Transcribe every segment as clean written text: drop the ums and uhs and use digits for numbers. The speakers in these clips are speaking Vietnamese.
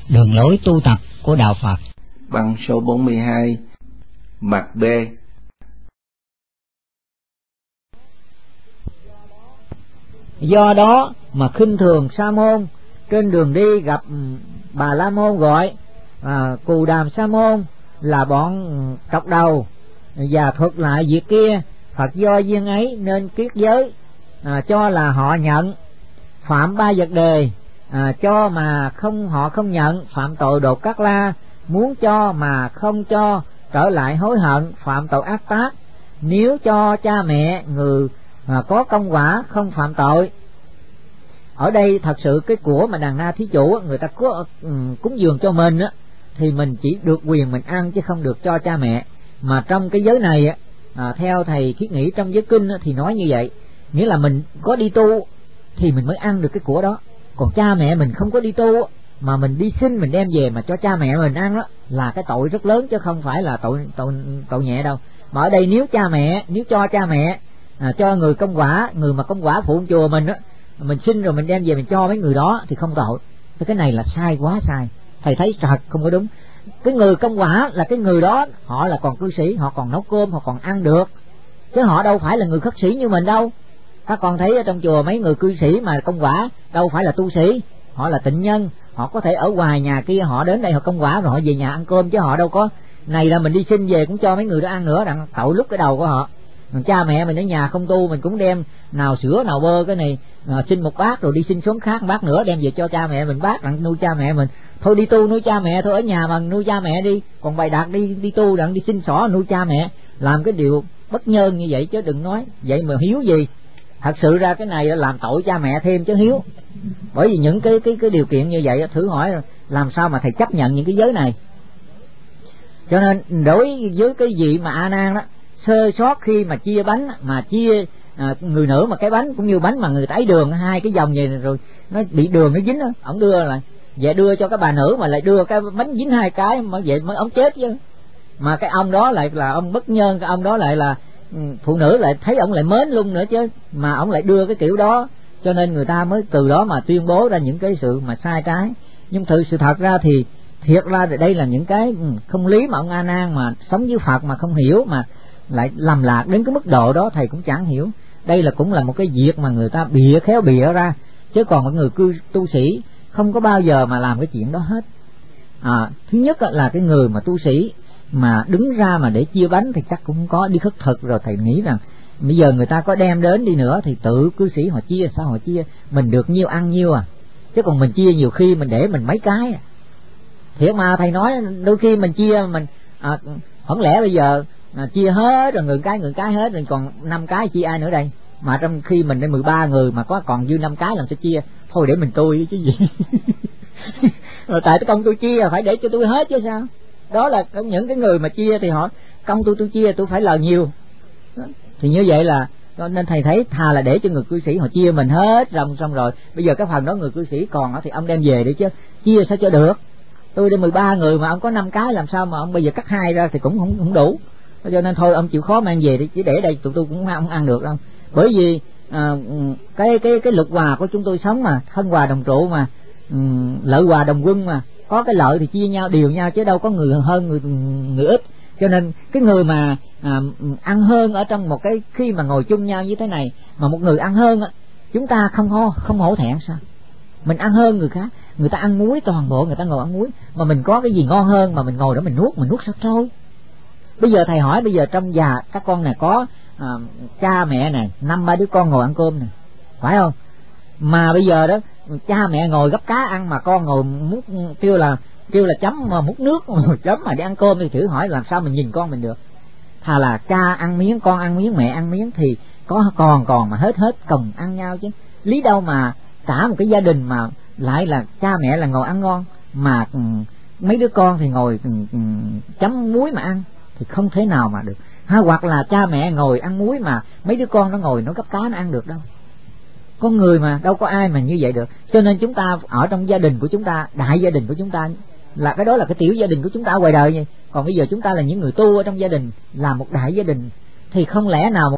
đường lối tu tập của Đạo Phật. Bằng số 42, mặt B. Do đó mà khinh thường sa môn, trên đường đi gặp Bà La Môn gọi Cù Đàm Sa Môn là bọn cọc đầu, và thuật lại việc kia. Phật do duyên ấy nên kiết giới, cho là họ nhận, phạm 3 vật đề, cho mà họ không nhận, phạm tội đột cát la, muốn cho mà không cho, trở lại hối hận, phạm tội ác tác. Nếu cho cha mẹ người có công quả không phạm tội. Ở đây thật sự cái của mà đàn na thí chủ người ta có cúng dường cho mình á, thì mình chỉ được quyền mình ăn chứ không được cho cha mẹ. Mà trong cái giới này theo thầy Khiết Nghĩ trong giới kinh thì nói như vậy, nghĩa là mình có đi tu thì mình mới ăn được cái của đó. Còn cha mẹ mình không có đi tu mà mình đi xin mình đem về mà cho cha mẹ mình ăn đó là cái tội rất lớn, chứ không phải là tội nhẹ đâu. Mà ở đây nếu cho cha mẹ cho người công quả, người mà công quả phụ chùa mình á, mình xin rồi mình đem về mình cho mấy người đó thì không tội. Cái này là sai, quá sai. Thầy thấy thật không có đúng. Cái người công quả là cái người đó họ là còn cư sĩ, họ còn nấu cơm, họ còn ăn được, chứ họ đâu phải là người khất sĩ như mình đâu. Các con thấy ở trong chùa mấy người cư sĩ mà công quả đâu phải là tu sĩ, họ là tịnh nhân. Họ có thể ở ngoài nhà kia, họ đến đây họ công quả rồi họ về nhà ăn cơm, chứ họ đâu có này là mình đi xin về cũng cho mấy người đó ăn nữa, đặng tội lúc cái đầu của họ. Cha mẹ mình ở nhà không tu mình cũng đem nào sữa nào bơ cái này xin một bát rồi đi xin xuống khác một bát nữa đem về cho cha mẹ mình bát, đặng nuôi cha mẹ mình. Thôi đi tu nuôi cha mẹ thôi, ở nhà mà nuôi cha mẹ đi, còn bày đạt đi tu đặng đi xin xỏ nuôi cha mẹ, làm cái điều bất nhân như vậy chứ đừng nói vậy mà hiếu gì. Thật sự ra cái này làm tội cha mẹ thêm chứ hiếu. Bởi vì những cái điều kiện như vậy thử hỏi làm sao mà thầy chấp nhận những cái giới này. Cho nên đối với cái vị mà A Nan đó sơ sót khi mà chia bánh, mà chia người nữ mà cái bánh cũng như bánh mà người ta ấy đường hai cái vòng vậy rồi nó bị đường nó dính đó, ổng đưa lại về đưa cho cái bà nữ mà lại đưa cái bánh dính hai cái mà vậy mới ổng chết chứ. Mà cái ông đó lại là ông bất nhân, cái ông đó lại là phụ nữ lại thấy ổng lại mến luôn nữa chứ, mà ổng lại đưa cái kiểu đó, cho nên người ta mới từ đó mà tuyên bố ra những cái sự mà sai trái. Nhưng sự thật ra thì thiệt ra đây là những cái không lý mà ông A Nan mà sống với Phật mà không hiểu, mà lại lầm lạc đến cái mức độ đó thầy cũng chẳng hiểu. Đây là cũng là một cái việc mà người ta khéo bịa ra, chứ còn mọi người tu sĩ không có bao giờ mà làm cái chuyện đó hết. Thứ nhất là cái người mà tu sĩ mà đứng ra mà để chia bánh thì chắc cũng có đi khất thực rồi. Thầy nghĩ rằng bây giờ người ta có đem đến đi nữa thì tự cư sĩ họ chia, sao họ chia, mình được nhiêu ăn nhiêu chứ còn mình chia nhiều khi mình để mình mấy cái thiệt mà thầy nói đôi khi mình chia mình không lẽ bây giờ chia hết rồi người cái hết rồi còn 5 cái chia ai nữa đây, mà trong khi mình đến 13 người mà có còn dư 5 cái làm sao chia, thôi để mình tôi chứ gì. Rồi tại cái công tôi chia phải để cho tôi hết chứ sao. Đó là những cái người mà chia thì họ công tôi chia tôi phải lời nhiều đó. Thì như vậy là nên thầy thấy thà là để cho người cư sĩ họ chia mình hết xong rồi bây giờ cái phần đó người cư sĩ còn thì ông đem về đi chứ chia sao cho được. Tôi đến 13 người mà ông có 5 cái làm sao mà ông bây giờ cắt 2 ra thì cũng không đủ. Cho nên thôi ông chịu khó mang về đi, chứ để đây tụi tôi cũng không ăn được đâu. Bởi vì cái luật hòa của chúng tôi sống mà thân hòa đồng trụ mà, lợi hòa đồng quân mà, có cái lợi thì chia nhau điều nhau chứ đâu có người hơn người ít. Cho nên cái người mà ăn hơn ở trong một cái khi mà ngồi chung nhau như thế này mà một người ăn hơn chúng ta không hổ thẹn sao? Mình ăn hơn người khác, người ta ăn muối toàn bộ, người ta ngồi ăn muối mà mình có cái gì ngon hơn mà mình ngồi đó mình nuốt sao trôi. Bây giờ thầy hỏi bây giờ trong nhà các con này có cha mẹ này 5-3 đứa con ngồi ăn cơm này phải không, mà bây giờ đó cha mẹ ngồi gấp cá ăn mà con ngồi múc kêu là chấm mà múc nước chấm mà đi ăn cơm thì thử hỏi làm sao mình nhìn con mình được. Thà là cha ăn miếng con ăn miếng mẹ ăn miếng thì có còn mà hết cùng ăn nhau chứ. Lý đâu mà cả một cái gia đình mà lại là cha mẹ là ngồi ăn ngon mà mấy đứa con thì ngồi chấm muối mà ăn thì không thể nào mà được. Hoặc là cha mẹ ngồi ăn muối mà mấy đứa con nó ngồi nó gấp cá nó ăn được đâu. Con người mà đâu có ai mà như vậy được. Cho nên chúng ta ở trong gia đình của chúng ta, đại gia đình của chúng ta là cái đó là cái tiểu gia đình của chúng ta ở ngoài đời vậy. Còn bây giờ chúng ta là những người tu ở trong gia đình, là một đại gia đình thì không lẽ nào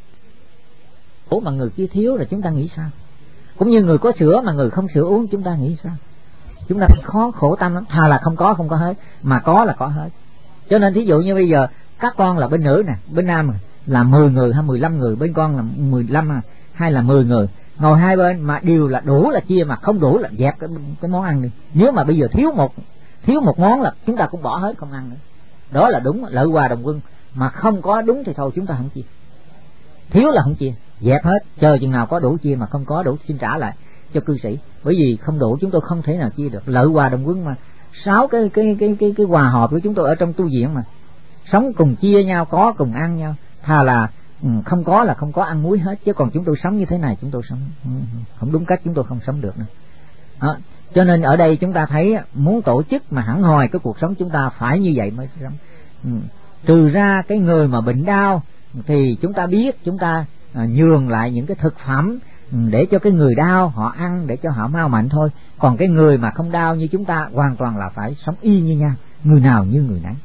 mà người kia thiếu rồi chúng ta nghĩ sao? Cũng như người có sữa mà người không sữa uống chúng ta nghĩ sao? Chúng ta phải khổ tâm lắm, thà là không có hết, mà có là có hết. Cho nên thí dụ như bây giờ các con là bên nữ nè, bên nam là 10 người hay 15 người, bên con là 15 hay là 10 người, ngồi hai bên mà đều là đủ là chia, mà không đủ là dẹp cái món ăn đi. Nếu mà bây giờ thiếu một món là chúng ta cũng bỏ hết không ăn nữa. Đó là đúng lợi hòa đồng quân. Mà không có đúng thì thôi chúng ta không chia. Thiếu là không chia, dẹp hết, chờ chừng nào có đủ chia, mà không có đủ xin trả lại cho cư sĩ. Bởi vì không đủ chúng tôi không thể nào chia được. Lợi hòa đồng quân mà. 6 cái hòa hợp của chúng tôi ở trong tu viện mà. Sống cùng chia nhau, có cùng ăn nhau. Thà là không có là không có, ăn muối hết. Chứ còn chúng tôi sống như thế này, chúng tôi sống không đúng cách, chúng tôi không sống được nữa. Đó. Cho nên ở đây chúng ta thấy muốn tổ chức mà hẳn hoi cái cuộc sống chúng ta phải như vậy mới sống. Trừ ra cái người mà bệnh đau thì chúng ta biết chúng ta nhường lại những cái thực phẩm để cho cái người đau họ ăn để cho họ mau mạnh thôi. Còn cái người mà không đau như chúng ta hoàn toàn là phải sống y như nhau, người nào như người nấy.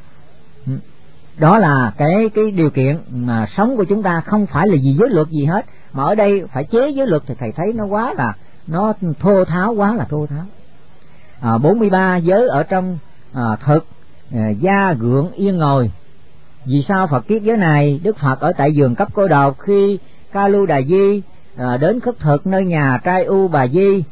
Đó là cái điều kiện mà sống của chúng ta, không phải là vì giới luật gì hết, mà ở đây phải chế giới luật thì thầy thấy nó quá là nó thô tháo, quá là thô tháo. 43 giới ở trong thực, gia gượng yên ngồi. Vì sao Phật kiết giới này? Đức Phật ở tại vườn Cấp Cô Độc, khi Ca Lu Đà Di đến khất thực nơi nhà trai U Bà Di,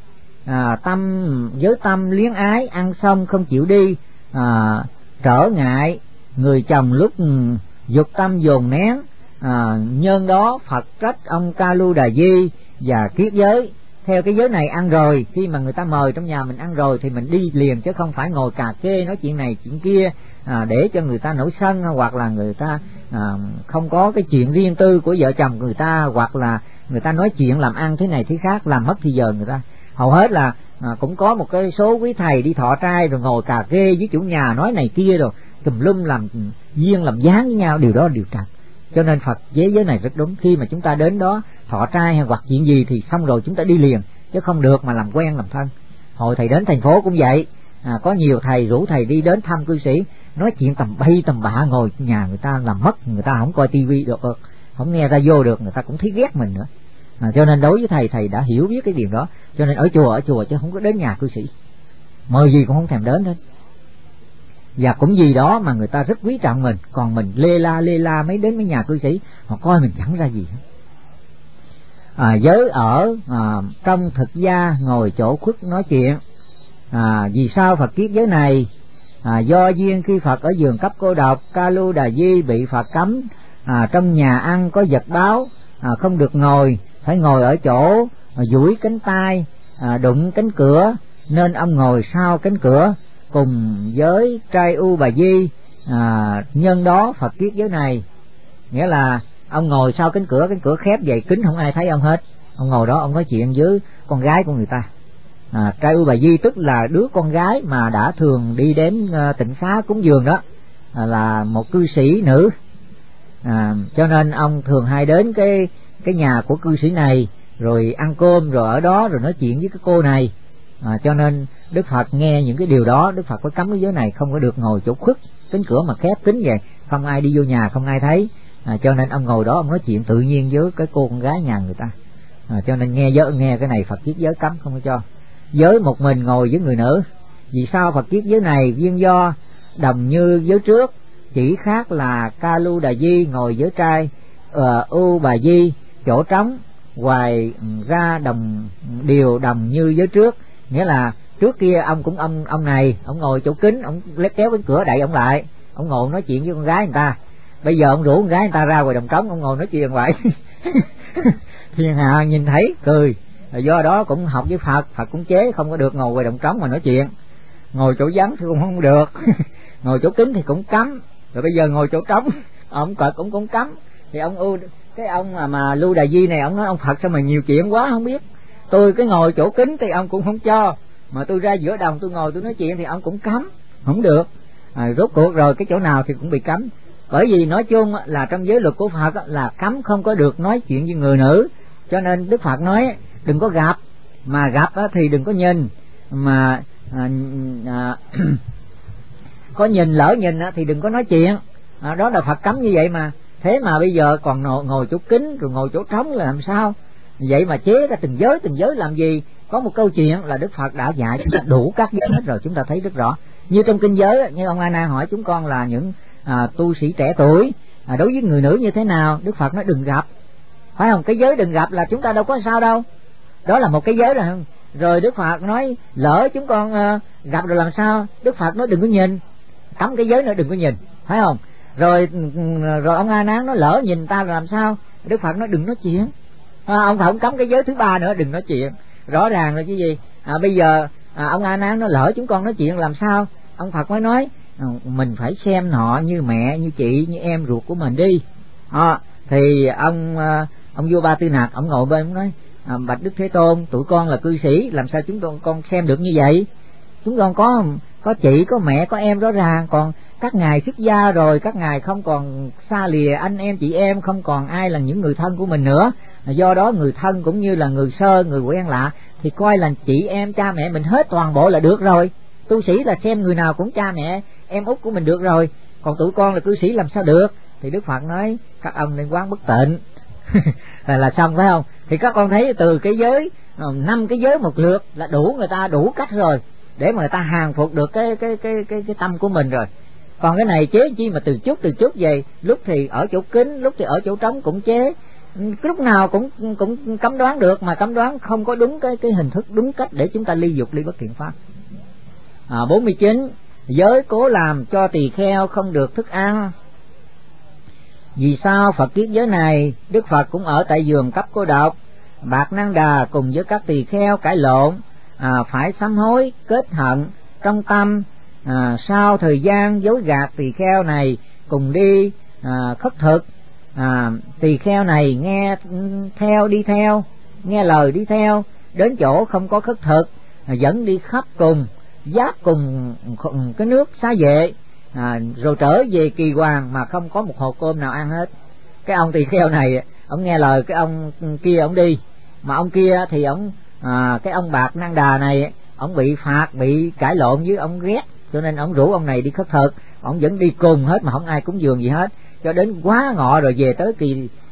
với tâm luyến ái, ăn xong không chịu đi, trở ngại người chồng lúc dục tâm dồn nén. Nhân đó Phật trách ông Ca Lu Đà Di và kiết giới. Theo cái giới này ăn rồi, khi mà người ta mời trong nhà mình ăn rồi thì mình đi liền, chứ không phải ngồi cà kê nói chuyện này chuyện kia để cho người ta nổi sân, hoặc là người ta không có cái chuyện riêng tư của vợ chồng người ta, hoặc là người ta nói chuyện làm ăn thế này thế khác, làm mất thì giờ người ta. Hầu hết là cũng có một cái số quý thầy đi thọ trai rồi ngồi cà kê với chủ nhà nói này kia rồi tùm lum làm duyên làm dáng với nhau, điều đó điều trật. Cho nên Phật chế giới này rất đúng. Khi mà chúng ta đến đó thọ trai hay hoặc chuyện gì thì xong rồi chúng ta đi liền, chứ không được mà làm quen làm thân. Hồi thầy đến thành phố cũng vậy, có nhiều thầy rủ thầy đi đến thăm cư sĩ, nói chuyện tầm bay tầm bạ, ngồi nhà người ta làm mất, người ta không coi tivi được, không nghe radio được, người ta cũng thấy ghét mình nữa. Cho nên đối với thầy đã hiểu biết cái điều đó. Cho nên ở chùa chứ không có đến nhà cư sĩ, mời gì cũng không thèm đến hết. Và cũng vì đó mà người ta rất quý trọng mình. Còn mình lê la mấy đến mấy nhà cư sĩ, họ coi mình chẳng ra gì hết. Giới ở trong thực gia, ngồi chỗ khuất nói chuyện. Vì sao Phật kiết giới này? Do duyên khi Phật ở vườn Cấp Cô Độc, Ca Lu Đà Di bị Phật cấm trong nhà ăn có vật báo, không được ngồi, phải ngồi ở chỗ duỗi cánh tay, đụng cánh cửa, nên ông ngồi sau cánh cửa cùng với trai U Bà Di. Nhân đó Phật kiết giới này, nghĩa là ông ngồi sau cánh cửa khép vậy kín, không ai thấy ông hết. Ông ngồi đó ông nói chuyện với con gái của người ta. Trai U Bà Di tức là đứa con gái mà đã thường đi đến tịnh xá cúng dường đó, là một cư sĩ nữ. Cho nên ông thường hay đến cái nhà của cư sĩ này rồi ăn cơm, rồi ở đó rồi nói chuyện với cái cô này. Cho nên Đức Phật nghe những cái điều đó, Đức Phật có cấm cái giới này, không có được ngồi chỗ khuất, cánh cửa mà khép kín vậy, không ai đi vô nhà, không ai thấy. Cho nên ông ngồi đó ông nói chuyện tự nhiên với cái cô con gái nhà người ta. Cho nên nghe cái này Phật kiết giới cấm, không có cho. Giới một mình ngồi với người nữ. Vì sao Phật kiết giới này? Duyên do đồng như giới trước, chỉ khác là Ca Lu Đà Di ngồi với trai U Bà Di chỗ trống, ngoài ra đều đồng như giới trước. Nghĩa là trước kia ông cũng ông này ông ngồi chỗ kính, ông kéo cái cửa đậy ông lại, ông ngồi nói chuyện với con gái người ta. Bây giờ ông rủ con gái người ta ra ngoài đồng trống, ông ngồi nói chuyện vậy. Thiên hạ nhìn thấy cười. Do đó cũng học với Phật cũng chế không có được ngồi ngoài đồng trống mà nói chuyện. Ngồi chỗ vắng thì cũng không được. Ngồi chỗ kính thì cũng cấm. Rồi bây giờ ngồi chỗ trống ông Phật cũng cấm. Thì ông mà Lu Đà Di này ông nói ông Phật sao mà nhiều chuyện quá không biết. Tôi cái ngồi chỗ kính thì ông cũng không cho, mà tôi ra giữa đồng tôi ngồi tôi nói chuyện thì ông cũng cấm, không được. Rốt cuộc rồi cái chỗ nào thì cũng bị cấm. Bởi vì nói chung là trong giới luật của Phật là cấm không có được nói chuyện với người nữ. Cho nên Đức Phật nói đừng có gặp, mà gặp thì đừng có nhìn, mà có nhìn lỡ nhìn thì đừng có nói chuyện. Đó là Phật cấm như vậy mà. Thế mà bây giờ còn ngồi chỗ kính rồi ngồi chỗ trống là làm sao? Vậy mà chế ra từng giới làm gì? Có một câu chuyện là Đức Phật đã dạy chúng ta đủ các giới hết rồi, chúng ta thấy rất rõ. Như trong kinh giới, như ông A Nan hỏi chúng con là những tu sĩ trẻ tuổi, đối với người nữ như thế nào, Đức Phật nói đừng gặp, phải không? Cái giới đừng gặp là chúng ta đâu có sao đâu, đó là một cái giới rồi. Rồi Đức Phật nói lỡ chúng con gặp rồi làm sao, Đức Phật nói đừng có nhìn, cấm cái giới nữa đừng có nhìn, phải không? Rồi ông A Nan nói lỡ nhìn ta rồi làm sao, Đức Phật nói đừng nói chuyện. Ông Phật cấm cái giới thứ ba nữa, đừng nói chuyện. Rõ ràng rồi chứ gì. Bây giờ ông A Nan nói lỡ chúng con nói chuyện làm sao, ông Phật mới nói mình phải xem họ như mẹ, như chị, như em ruột của mình đi. Thì ông vua Ba Tư Nặc ông ngồi bên ông nói bạch Đức Thế Tôn, tụi con là cư sĩ, làm sao chúng con xem được như vậy? Chúng con có chị, có mẹ, có em rõ ràng, còn các ngài xuất gia rồi, các ngài không còn xa lìa anh em chị em, không còn ai là những người thân của mình nữa. Do đó người thân cũng như là người sơ, người quen lạ thì coi là chị em cha mẹ mình hết toàn bộ là được rồi. Tu sĩ là xem người nào cũng cha mẹ em út của mình được rồi, còn tụi con là cư sĩ làm sao được? Thì Đức Phật nói các ông nên quán bất tịnh là xong, phải không? Thì các con thấy từ cái giới 5 cái giới một lượt là đủ, người ta đủ cách rồi để mà người ta hàng phục được cái tâm của mình rồi. Còn cái này chế chi mà từ chút về, lúc thì ở chỗ kín, lúc thì ở chỗ trống cũng chế, lúc nào cũng cấm đoán được, mà cấm đoán không có đúng cái hình thức đúng cách để chúng ta ly dục ly bất thiện pháp. 49. Giới cố làm cho tỳ kheo không được thức ăn. Vì sao Phật kiết giới này, Đức Phật cũng ở tại giường cấp cô độc. Bạc Năng Đà cùng với các tỳ kheo cãi lộn, phải sám hối kết hận trong tâm. Sau thời gian dối gạt tỳ kheo này cùng đi khất thực, tỳ kheo này nghe theo đi theo, nghe lời đi theo, đến chỗ không có khất thực dẫn đi khắp cùng, giáp cùng cái nước xá vệ, rồi trở về Kỳ Hoàng mà không có một hột cơm nào ăn hết. Cái ông tỳ kheo này ông nghe lời cái ông kia ông đi, mà ông kia thì cái ông Bạc Năng Đà này ông bị phạt, bị cãi lộn với ông ghét, cho nên ông rủ ông này đi khất thực, ông vẫn đi cùng hết mà không ai cúng dường gì hết, cho đến quá ngọ rồi về tới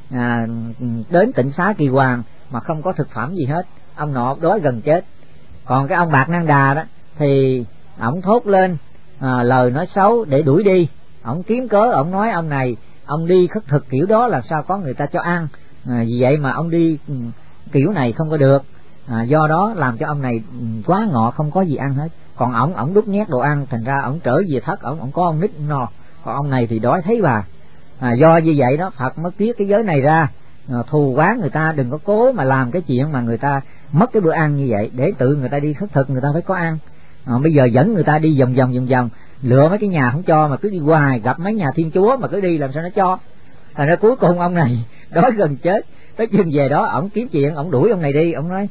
đến tịnh xá Kỳ Hoàng mà không có thực phẩm gì hết. Ông nọ đói gần chết. Còn cái ông Bạc Năng Đà đó thì ông thốt lên lời nói xấu để đuổi đi. Ông kiếm cớ, ông nói ông này ông đi khất thực kiểu đó làm sao có người ta cho ăn, vì vậy mà ông đi kiểu này không có được. Do đó làm cho ông này quá ngọ không có gì ăn hết. Còn ổng đút nhét đồ ăn, thành ra ổng trở về thất, ổng có ông nít no, còn ông này thì đói thấy bà. Do như vậy đó Phật mới kiết cái giới này ra, thù oán người ta đừng có cố mà làm cái chuyện mà người ta mất cái bữa ăn như vậy, để tự người ta đi khất thực người ta phải có ăn. Bây giờ dẫn người ta đi vòng vòng lựa mấy cái nhà không cho, mà cứ đi hoài, gặp mấy nhà Thiên Chúa mà cứ đi làm sao nó cho. Thành ra cuối cùng ông này đói gần chết, tới chừng về đó ổng kiếm chuyện, ổng đuổi ông này đi. Ông nói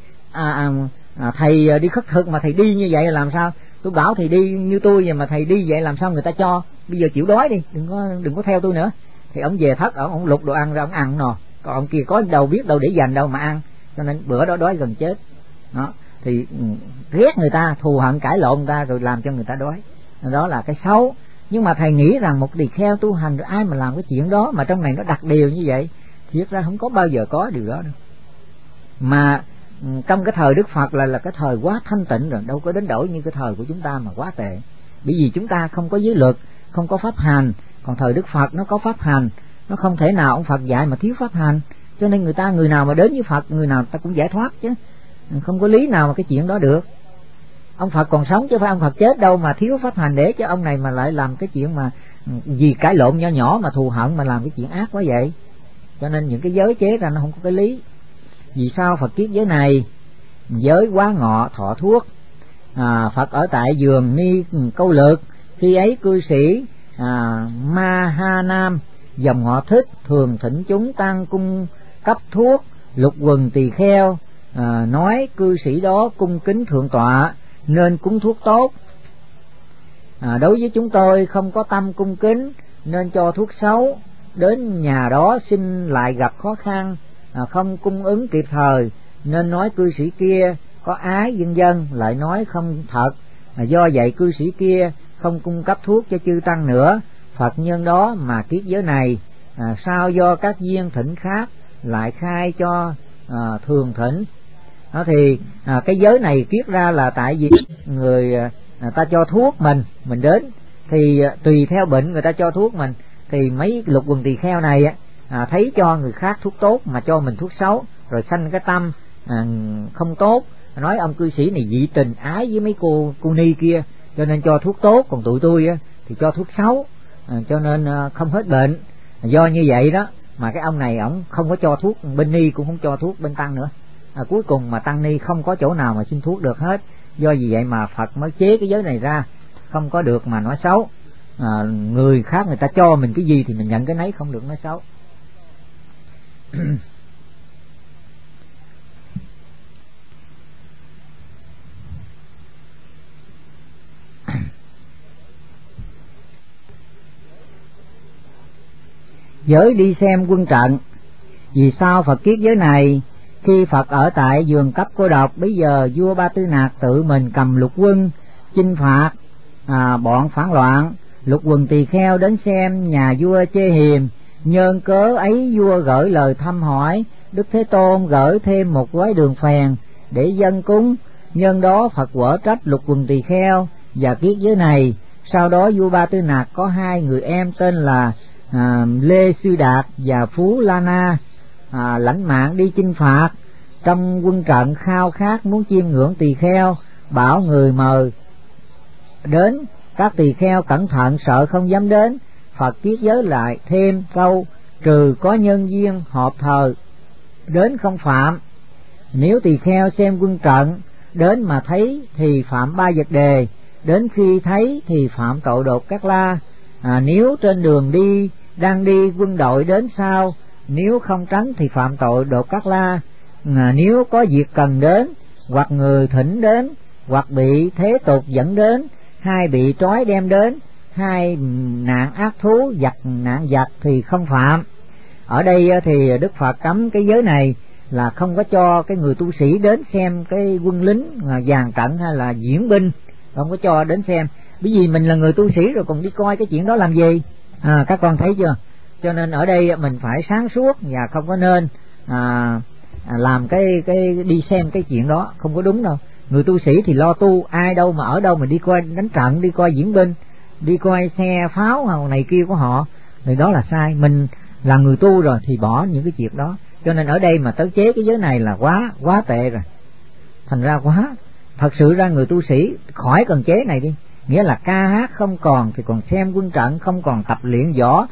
thầy đi khất thực mà thầy đi như vậy là làm sao? Tôi bảo thầy đi như tôi vậy mà thầy đi vậy làm sao người ta cho? Bây giờ chịu đói đi, đừng có theo tôi nữa. Thì ông về thất, ông lục đồ ăn ra ông ăn nò, còn ông kia có đâu biết đâu để dành đâu mà ăn, cho nên bữa đó đói gần chết. Đó thì ghét người ta, thù hận cãi lộn người ta rồi làm cho người ta đói, đó là cái xấu. Nhưng mà thầy nghĩ rằng một tỳ kheo tu hành rồi ai mà làm cái chuyện đó, mà trong này nó đặc điều như vậy, thiệt ra không có bao giờ có điều đó đâu. Mà trong cái thời Đức Phật là cái thời quá thanh tịnh rồi, đâu có đến đổi như cái thời của chúng ta mà quá tệ. Bởi vì chúng ta không có giới luật, không có pháp hành, còn thời Đức Phật nó có pháp hành, nó không thể nào ông Phật dạy mà thiếu pháp hành, cho nên người nào mà đến với Phật, người nào ta cũng giải thoát chứ, không có lý nào mà cái chuyện đó được. Ông Phật còn sống chứ phải ông Phật chết đâu mà thiếu pháp hành để cho ông này mà lại làm cái chuyện mà vì cãi lộn nho nhỏ mà thù hận mà làm cái chuyện ác quá vậy. Cho nên những cái giới chế ra nó không có cái lý. Vì sao Phật kiết giới này? Giới quá ngọ thọ thuốc. Phật ở tại giường Ni Câu Lược, khi ấy cư sĩ Ma Ha Nam dòng họ Thích thường thỉnh chúng tăng cung cấp thuốc, lục quần tỳ kheo, nói cư sĩ đó cung kính thượng tọa nên cúng thuốc tốt. Đối với chúng tôi không có tâm cung kính nên cho thuốc xấu, đến nhà đó xin lại gặp khó khăn, không cung ứng kịp thời nên nói cư sĩ kia có ái vân vân, lại nói không thật. Do vậy cư sĩ kia không cung cấp thuốc cho chư tăng nữa. Phật nhân đó mà kiết giới này, sao do các duyên thỉnh khác lại khai cho thường thỉnh. Đó thì cái giới này viết ra là tại vì người ta cho thuốc mình đến thì tùy theo bệnh người ta cho thuốc mình, thì mấy lục quần tỳ kheo này thấy cho người khác thuốc tốt mà cho mình thuốc xấu, rồi sanh cái tâm không tốt, nói ông cư sĩ này dị tình ái với mấy cô ni kia cho nên cho thuốc tốt, còn tụi tôi thì cho thuốc xấu, cho nên không hết bệnh. Do như vậy đó mà cái ông này ổng không có cho thuốc bên ni, cũng không cho thuốc bên tăng nữa. Cuối cùng mà tăng ni không có chỗ nào mà xin thuốc được hết. Do vì vậy mà Phật mới chế cái giới này ra, không có được mà nói xấu. Người khác người ta cho mình cái gì thì mình nhận cái nấy, không được nói xấu. Giới đi xem quân trận. Vì sao Phật kiết giới này? Khi Phật ở tại vườn Cấp Cô Độc, bây giờ vua Ba Tư Nạc tự mình cầm lục quân chinh phạt bọn phản loạn. Lục quần tỳ kheo đến xem nhà vua chê hiềm, nhân cớ ấy vua gửi lời thăm hỏi. Đức Thế Tôn gửi thêm một gói đường phèn để dâng cúng. Nhân đó Phật quở trách lục quần tỳ kheo và kiết giới này. Sau đó vua Ba Tư Nạc có hai người em tên là Lê Sư Đạt và Phú La Na lãnh mạng đi chinh phạt. Trong quân trận khao khát muốn chiêm ngưỡng tỳ kheo, bảo người mời đến. Các tỳ kheo cẩn thận sợ không dám đến. Phật kiết giới lại thêm câu: trừ có nhân duyên họp thờ đến không phạm. Nếu tỳ kheo xem quân trận đến mà thấy thì phạm 3 vật đề. Đến khi thấy thì phạm tội đột cát la. Nếu trên đường đi đang đi quân đội đến sau, nếu không tránh thì phạm tội đột cát la. Nếu có việc cần đến, hoặc người thỉnh đến, hoặc bị thế tục dẫn đến, hay bị trói đem đến, hay nạn ác thú nạn giặc thì không phạm. Ở đây thì Đức Phật cấm cái giới này là không có cho cái người tu sĩ đến xem cái quân lính dàn trận hay là diễn binh, không có cho đến xem. Bởi vì mình là người tu sĩ rồi còn đi coi cái chuyện đó làm gì? Các con thấy chưa? Cho nên ở đây mình phải sáng suốt và không có nên làm cái đi xem cái chuyện đó, không có đúng đâu. Người tu sĩ thì lo tu, ai đâu mà ở đâu mà đi coi đánh trận, đi coi diễn binh, đi coi xe pháo hoặc này kia của họ, thì đó là sai. Mình là người tu rồi thì bỏ những cái chuyện đó. Cho nên ở đây mà tới chế cái giới này là quá tệ rồi. Thành ra thật sự ra người tu sĩ khỏi cần chế này đi. Nghĩa là ca hát không còn thì còn xem quân trận, không còn tập luyện võ,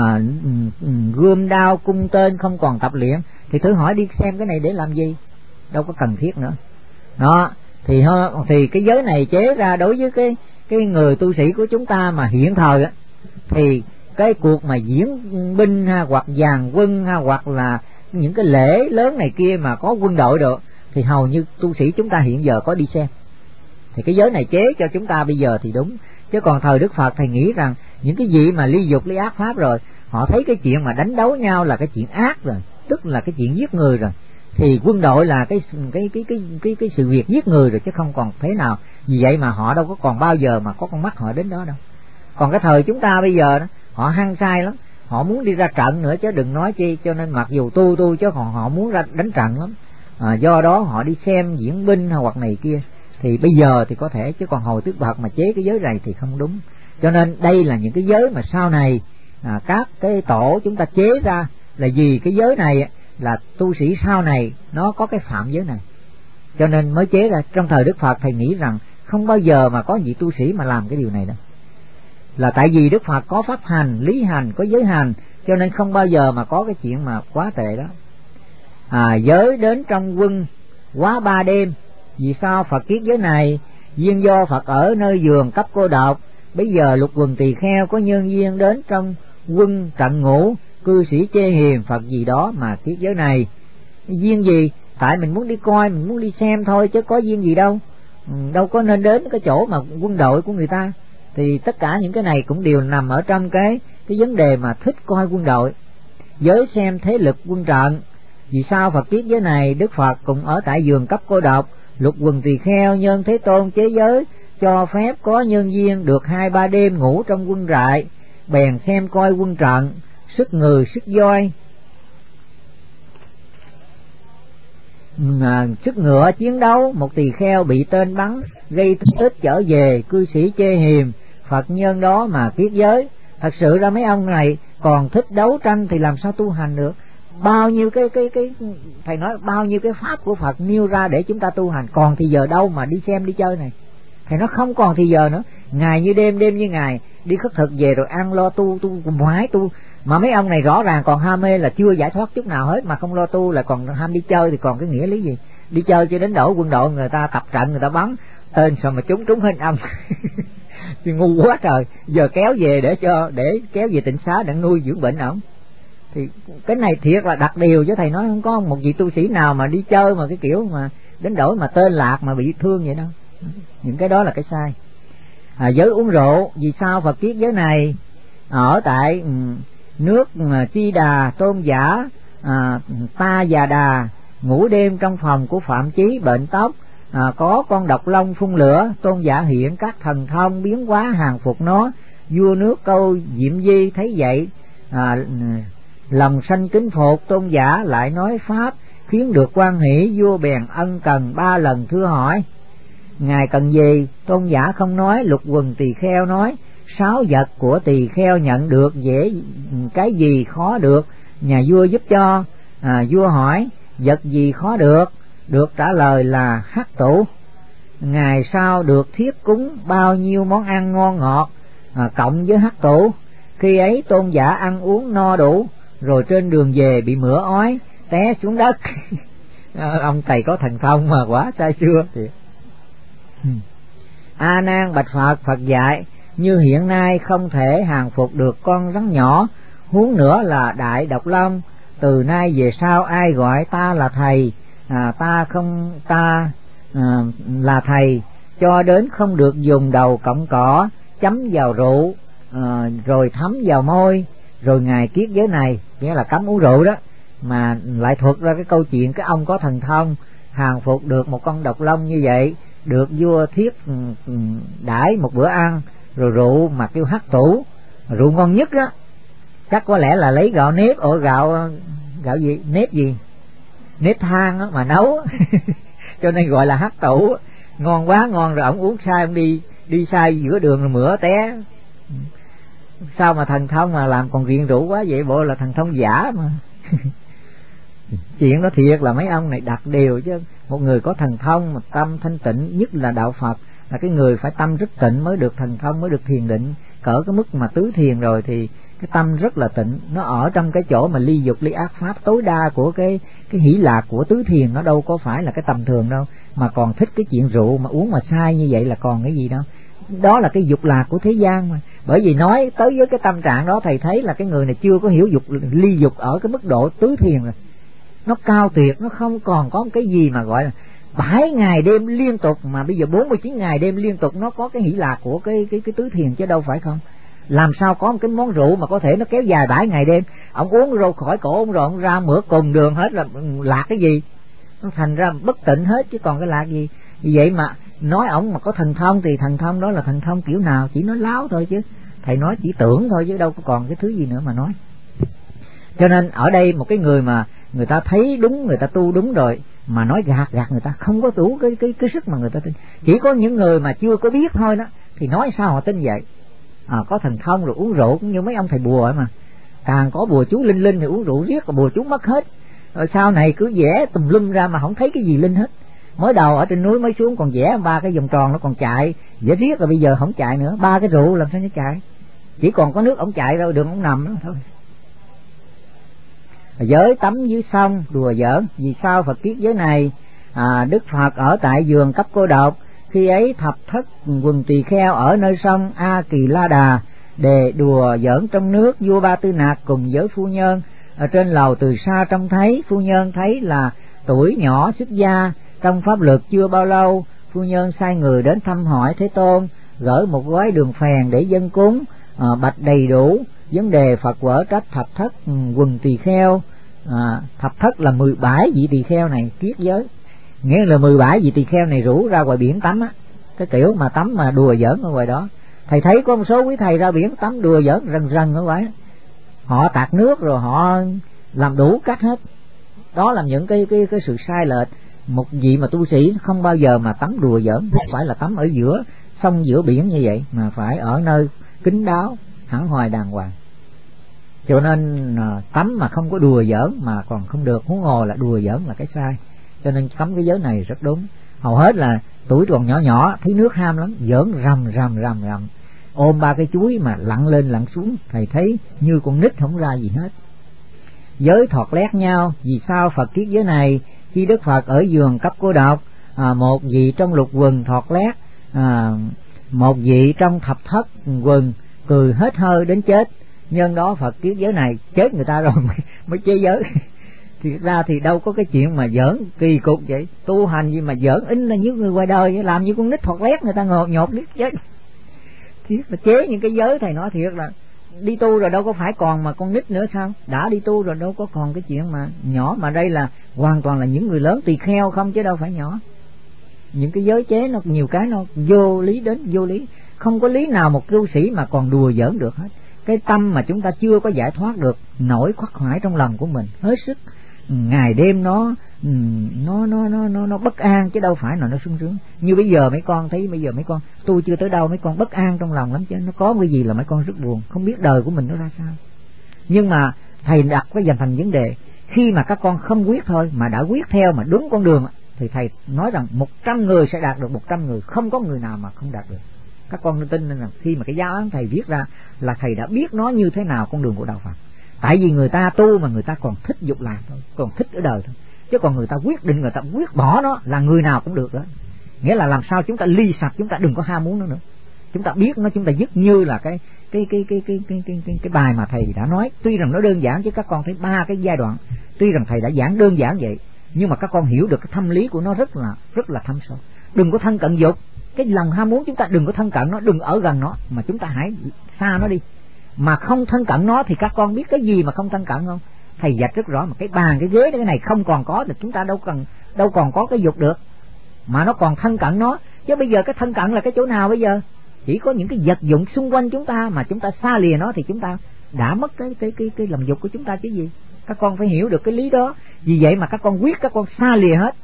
gươm đao cung tên không còn tập luyện, thì thử hỏi đi xem cái này để làm gì? Đâu có cần thiết nữa. Đó thì cái giới này chế ra đối với cái người tu sĩ của chúng ta mà hiện thời thì cái cuộc mà diễn binh hoặc dàn quân hoặc là những cái lễ lớn này kia mà có quân đội được thì hầu như tu sĩ chúng ta hiện giờ có đi xem. Thì cái giới này chế cho chúng ta bây giờ thì đúng. Chứ còn thời Đức Phật thầy nghĩ rằng những cái gì mà ly dục ly ác pháp rồi, họ thấy cái chuyện mà đánh đấu nhau là cái chuyện ác rồi, tức là cái chuyện giết người rồi, thì quân đội là cái sự việc giết người rồi chứ không còn thế nào. Vì vậy mà họ đâu có còn bao giờ mà có con mắt họ đến đó đâu. Còn cái thời chúng ta bây giờ đó, họ hăng say lắm, họ muốn đi ra trận nữa chứ đừng nói chi. Cho nên mặc dù tu chứ còn họ muốn ra đánh trận lắm. Do đó họ đi xem diễn binh hoặc này kia. Thì bây giờ thì có thể, chứ còn hồi Đức Phật mà chế cái giới này thì không đúng. Cho nên đây là những cái giới mà sau này các cái tổ chúng ta chế ra, là vì cái giới này là tu sĩ sau này nó có cái phạm giới này, cho nên mới chế ra. Trong thời Đức Phật thầy nghĩ rằng không bao giờ mà có vị tu sĩ mà làm cái điều này đâu, là tại vì Đức Phật có pháp hành, lý hành, có giới hành, cho nên không bao giờ mà có cái chuyện mà quá tệ đó. Giới đến trong quân quá 3 đêm. Vì sao Phật kiết giới này? Duyên do Phật ở nơi vườn Cấp Cô Độc, bây giờ lục quần tỳ kheo có nhân duyên đến trong quân trận ngũ, cư sĩ chê hiềm Phật gì đó mà kiết giới này. Duyên gì? Tại mình muốn đi coi, mình muốn đi xem thôi chứ có duyên gì đâu. Đâu có nên đến cái chỗ mà quân đội của người ta. Thì tất cả những cái này cũng đều nằm ở trong cái vấn đề mà thích coi quân đội. Giới xem thế lực quân trận. Vì sao Phật kiết giới này? Đức Phật cũng ở tại vườn Cấp Cô Độc, lục quần tỳ kheo nhân Thế Tôn chế giới cho phép có nhân duyên được 2-3 đêm ngủ trong quân trại, bèn xem coi quân trận, sức người sức voi. sức ngựa chiến đấu, một tỳ kheo bị tên bắn gây thương tích trở về, cư sĩ chê hiềm, Phật nhân đó mà kiết giới. Thật sự ra mấy ông này còn thích đấu tranh thì làm sao tu hành được? Bao nhiêu cái thầy nói bao nhiêu cái pháp của Phật nêu ra để chúng ta tu hành, còn thì giờ đâu mà đi xem đi chơi này. Thầy nói không còn thì giờ nữa, ngày như đêm, đêm như ngày, đi khất thực về rồi ăn lo tu ngoái tu. Mà mấy ông này rõ ràng còn ham mê là chưa giải thoát chút nào hết, mà không lo tu là còn ham đi chơi thì còn cái nghĩa lý gì? Đi chơi cho đến đổi quân đội người ta tập trận, người ta bắn tên sao mà trúng hình âm thì ngu quá trời. Giờ kéo về để kéo về tịnh xá để nuôi dưỡng bệnh ổng. Thì cái này thiệt là đặc điều, chứ thầy nói không có một vị tu sĩ nào mà đi chơi mà cái kiểu mà đến đổi mà tên lạc mà bị thương vậy đâu. Những cái đó là cái sai. Giới uống rượu, vì sao Phật kiết giới này? Ở tại nước Chi Đà tôn giả Ta Già Đà ngủ đêm trong phòng của Phạm Chí bệnh tóc, có con độc long phun lửa, tôn giả hiện các thần thông biến hóa hàng phục nó. Vua nước Câu Diệm Di thấy vậy lòng sanh kính phục, tôn giả lại nói pháp khiến được quan hỷ. Vua bèn ân cần 3 lần thưa hỏi ngài cần gì? Tôn giả không nói. Lục quần tỳ kheo nói 6 vật của tỳ kheo nhận được dễ, cái gì khó được nhà vua giúp cho. Vua hỏi vật gì khó được? Được trả lời là hắc tủ. Ngày sau được thiết cúng bao nhiêu món ăn ngon ngọt cộng với hắc tủ. Khi ấy tôn giả ăn uống no đủ, rồi trên đường về bị mửa ói té xuống đất. Ông thầy có thần thông mà quá sai xưa. A Nan bạch Phật, Phật dạy như hiện nay không thể hàng phục được con rắn nhỏ, huống nữa là đại độc long. Từ nay về sau ai gọi ta là thầy, ta là thầy, cho đến không được dùng đầu cọng cỏ chấm vào rượu rồi thấm vào môi. Rồi ngài kiết giới này, nghĩa là cấm uống rượu đó, mà lại thuật ra cái câu chuyện cái ông có thần thông hàng phục được một con độc long như vậy, được vua thiết đãi một bữa ăn, rồi rượu mà kêu hắc tủ, rượu ngon nhất đó, chắc có lẽ là lấy gạo nếp, gạo gì, nếp than đó mà nấu cho nên gọi là hắc tủ, ngon quá ngon. Rồi ông uống sai, ông đi sai giữa đường rồi mửa té. Sao mà thần thông mà làm còn nghiện rượu quá vậy? Bộ là thần thông giả mà. Chuyện đó thiệt là mấy ông này đặt điều chứ. Một người có thần thông mà tâm thanh tịnh, nhất là đạo Phật, là cái người phải tâm rất tịnh mới được thần thông, mới được thiền định. Cỡ cái mức mà tứ thiền rồi thì cái tâm rất là tịnh. Nó ở trong cái chỗ mà ly dục ly ác pháp tối đa của cái hỷ lạc của tứ thiền. Nó đâu có phải là cái tầm thường đâu, mà còn thích cái chuyện rượu mà uống mà sai như vậy là còn cái gì đâu. Đó là cái dục lạc của thế gian mà. Bởi vì nói tới với cái tâm trạng đó, thầy thấy là cái người này chưa có hiểu dục ly dục ở cái mức độ tứ thiền rồi. Nó cao tuyệt, nó không còn có cái gì mà gọi là 7 ngày đêm liên tục, mà bây giờ 49 ngày đêm liên tục nó có cái hỷ lạc của cái tứ thiền chứ đâu phải không. Làm sao có một cái món rượu mà có thể nó kéo dài 7 ngày đêm. Ông uống rồi khỏi cổ ông rồi ông ra mửa cùng đường hết là lạc cái gì? Nó thành ra bất tịnh hết chứ còn cái lạc gì. Vì vậy mà nói ổng mà có thần thông thì thần thông đó là thần thông kiểu nào? Chỉ nói láo thôi chứ. Thầy nói chỉ tưởng thôi chứ đâu có còn cái thứ gì nữa mà nói. Cho nên ở đây một cái người mà người ta thấy đúng, người ta tu đúng rồi mà nói gạt người ta, không có đủ cái sức mà người ta tin. Chỉ có những người mà chưa có biết thôi đó thì nói sao họ tin vậy. Có thần thông rồi uống rượu cũng như mấy ông thầy bùa ấy mà, càng có bùa chú linh thì uống rượu riết, bùa chú mất hết. Rồi sau này cứ vẽ tùm lum ra mà không thấy cái gì linh hết. Mới đầu ở trên núi mới xuống còn vẽ 3 cái vòng tròn nó còn chạy, vẽ riết rồi bây giờ không chạy nữa. 3 cái rượu làm sao nó chạy, chỉ còn có nước ổng chạy ra đường ổng nằm đó thôi. Giới tắm dưới sông đùa giỡn. Vì sao Phật kiết giới này? Đức Phật ở tại vườn cấp cô độc, khi ấy thập thất quần tỳ kheo ở nơi sông A Kỳ La Đà để đùa giỡn trong nước. Vua Ba Tư Nạc cùng với phu nhân ở trên lầu từ xa trông thấy. Phu nhân thấy là tuổi nhỏ xuất gia, trong pháp lực chưa bao lâu. Phu nhân sai người đến thăm hỏi Thế Tôn, gửi một gói đường phèn để dâng cúng, bạch đầy đủ vấn đề. Phật quở trách thập thất quần tỳ kheo. Thập thất là 17 vị tỳ kheo này kiết giới, nghĩa là 17 vị tỳ kheo này rủ ra ngoài biển tắm á, cái kiểu mà tắm mà đùa giỡn ở ngoài đó. Thầy thấy có một số quý thầy ra biển tắm đùa giỡn rần ở ngoài, họ tạt nước rồi họ làm đủ cách hết. Đó là những cái sự sai lệch. Một vị mà tu sĩ không bao giờ mà tắm đùa giỡn, không phải là tắm ở giữa sông giữa biển như vậy, mà phải ở nơi kín đáo hẳn hoài đàng hoàng. Cho nên tắm mà không có đùa giỡn mà còn không được, huống hồ là đùa giỡn là cái sai. Cho nên cấm cái giới này rất đúng. Hầu hết là tuổi còn nhỏ nhỏ thấy nước ham lắm, giỡn rầm, ôm 3 cái chuối mà lặn lên lặn xuống, thầy thấy như con nít không ra gì hết. Giới thọt lét nhau. Vì sao Phật kiết giới này? Khi Đức Phật ở vườn cấp cô độc, một vị trong lục quần thọt lét, một vị trong thập thất quần cười hết hơi đến chết. Nhân đó Phật kiết giới này, chết người ta rồi mới chế giới. Thì ra thì đâu có cái chuyện mà giỡn kỳ cục vậy. Tu hành gì mà giỡn ính là những người ngoài đời vậy, làm như con nít thọt lét người ta nhột biết chết. Thiết là chế những cái giới. Thầy nói thiệt là đi tu rồi đâu có phải còn mà con nít nữa sao? Đã đi tu rồi đâu có còn cái chuyện mà nhỏ, mà đây là hoàn toàn là những người lớn tỳ kheo không chứ đâu phải nhỏ. Những cái giới chế nó nhiều cái nó vô lý đến vô lý. Không có lý nào một cư sĩ mà còn đùa giỡn được hết. Cái tâm mà chúng ta chưa có giải thoát được, nổi khoắc khoải trong lòng của mình hết sức, ngày đêm nó bất an chứ đâu phải là nó sung sướng. Như bây giờ mấy con thấy, bây giờ mấy con tu chưa tới đâu mấy con bất an trong lòng lắm chứ. Nó có cái gì là mấy con rất buồn, không biết đời của mình nó ra sao. Nhưng mà thầy đặt cái dành thành vấn đề, khi mà các con không quyết thôi mà đã quyết theo mà đúng con đường, thì thầy nói rằng 100 người sẽ đạt được 100 người, không có người nào mà không đạt được. Các con nên tin rằng khi mà cái giáo án thầy viết ra là thầy đã biết nó như thế nào con đường của đạo Phật. Tại vì người ta tu mà người ta còn thích dục lạc thôi, còn thích ở đời thôi. Chứ còn người ta quyết định, người ta quyết bỏ nó là người nào cũng được đó. Nghĩa là làm sao chúng ta ly sạch, chúng ta đừng có ham muốn nó nữa. Chúng ta biết nó, chúng ta dứt, như là cái bài mà thầy đã nói. Tuy rằng nó đơn giản chứ các con thấy 3 cái giai đoạn. Tuy rằng thầy đã giảng đơn giản vậy, nhưng mà các con hiểu được cái thâm lý của nó rất là thâm sâu. Đừng có thân cận dục. Cái lòng ham muốn chúng ta đừng có thân cận nó, đừng ở gần nó, mà chúng ta hãy xa nó đi. Mà không thân cận nó thì các con biết cái gì mà không thân cận không? Thầy dạy rất rõ, mà cái bàn cái ghế cái này không còn có thì chúng ta đâu còn có cái dục được, mà nó còn thân cận nó. Chứ bây giờ cái thân cận là cái chỗ nào bây giờ? Chỉ có những cái vật dụng xung quanh chúng ta, mà chúng ta xa lìa nó thì chúng ta đã mất cái lòng dục của chúng ta chứ gì. Các con phải hiểu được cái lý đó. Vì vậy mà các con quyết các con xa lìa hết.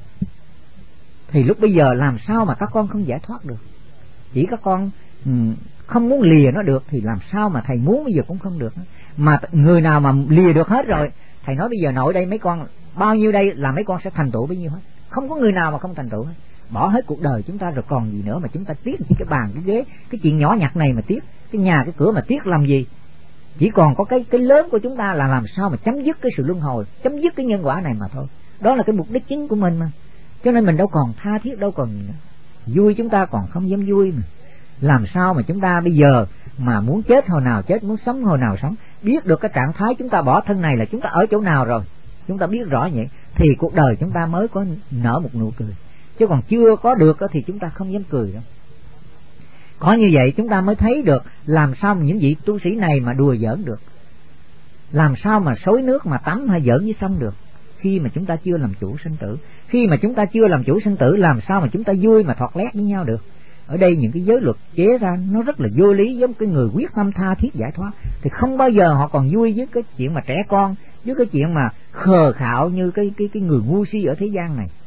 Thì lúc bây giờ làm sao mà các con không giải thoát được? Chỉ các con không muốn lìa nó được thì làm sao mà thầy muốn bây giờ cũng không được. Mà người nào mà lìa được hết rồi, thầy nói bây giờ nội đây mấy con bao nhiêu đây là mấy con sẽ thành tựu bấy nhiêu hết. Không có người nào mà không thành tựu hết. Bỏ hết cuộc đời chúng ta rồi còn gì nữa mà chúng ta tiếc cái bàn cái ghế, cái chuyện nhỏ nhặt này mà tiếc, cái nhà cái cửa mà tiếc làm gì? Chỉ còn có cái lớn của chúng ta là làm sao mà chấm dứt cái sự luân hồi, chấm dứt cái nhân quả này mà thôi. Đó là cái mục đích chính của mình mà. Cho nên mình đâu còn tha thiết, đâu còn vui, chúng ta còn không dám vui mà. Làm sao mà chúng ta bây giờ mà muốn chết hồi nào chết, muốn sống hồi nào sống, biết được cái trạng thái chúng ta bỏ thân này là chúng ta ở chỗ nào rồi, chúng ta biết rõ vậy thì cuộc đời chúng ta mới có nở một nụ cười. Chứ còn chưa có được thì chúng ta không dám cười đâu. Có như vậy chúng ta mới thấy được làm sao mà những vị tu sĩ này mà đùa giỡn được, làm sao mà xối nước mà tắm hay giỡn với sông được. Khi mà chúng ta chưa làm chủ sinh tử, khi mà chúng ta chưa làm chủ sinh tử, làm sao mà chúng ta vui mà thọt lét với nhau được. Ở đây những cái giới luật chế ra nó rất là vô lý. Giống cái người quyết tâm tha thiết giải thoát thì không bao giờ họ còn vui với cái chuyện mà trẻ con, với cái chuyện mà khờ khạo như cái người ngu si ở thế gian này.